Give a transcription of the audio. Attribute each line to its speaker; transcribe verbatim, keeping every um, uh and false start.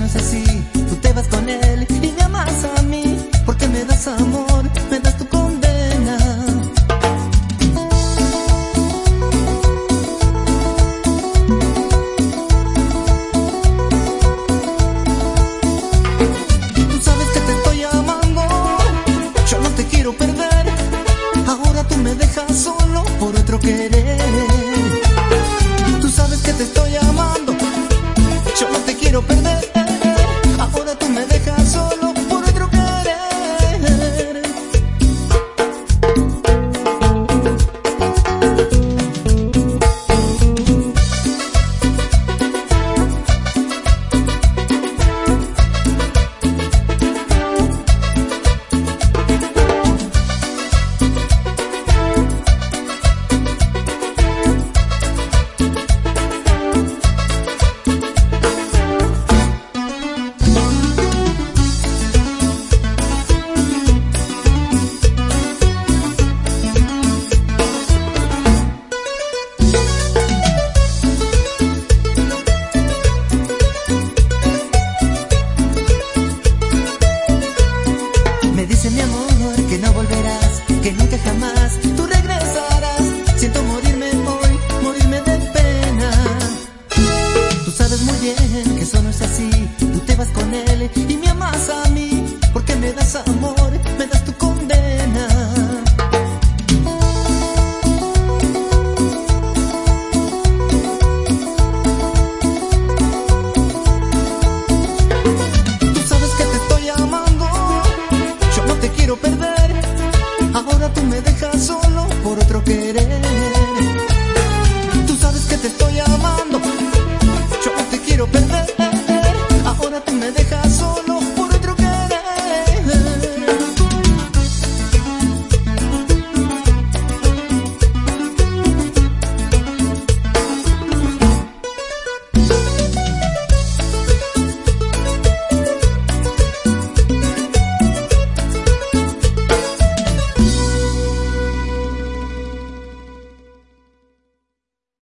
Speaker 1: no es así. Tú te vas con él y me amas a mí, porque me das amor, me das tu condena. Tú sabes que te estoy amando, yo no te quiero perder. Ahora tú me dejas solo por otro querer. Tú sabes que te estoy amando, yo no te quiero perder. Ahora tú me dejas solo por otro querer. Me dice mi amor que no volverás, que nunca jamás tú regresarás. Siento morirme hoy, morirme de pena. Tú sabes muy bien que eso no es así. Tú te vas con él y me amas a mí, porque me das amor, me das tu condena. Tú sabes que te estoy amando, yo no te quiero perder. Ahora tú me dejas solo por otro querer. Tú sabes que te estoy amando, yo no te quiero perder.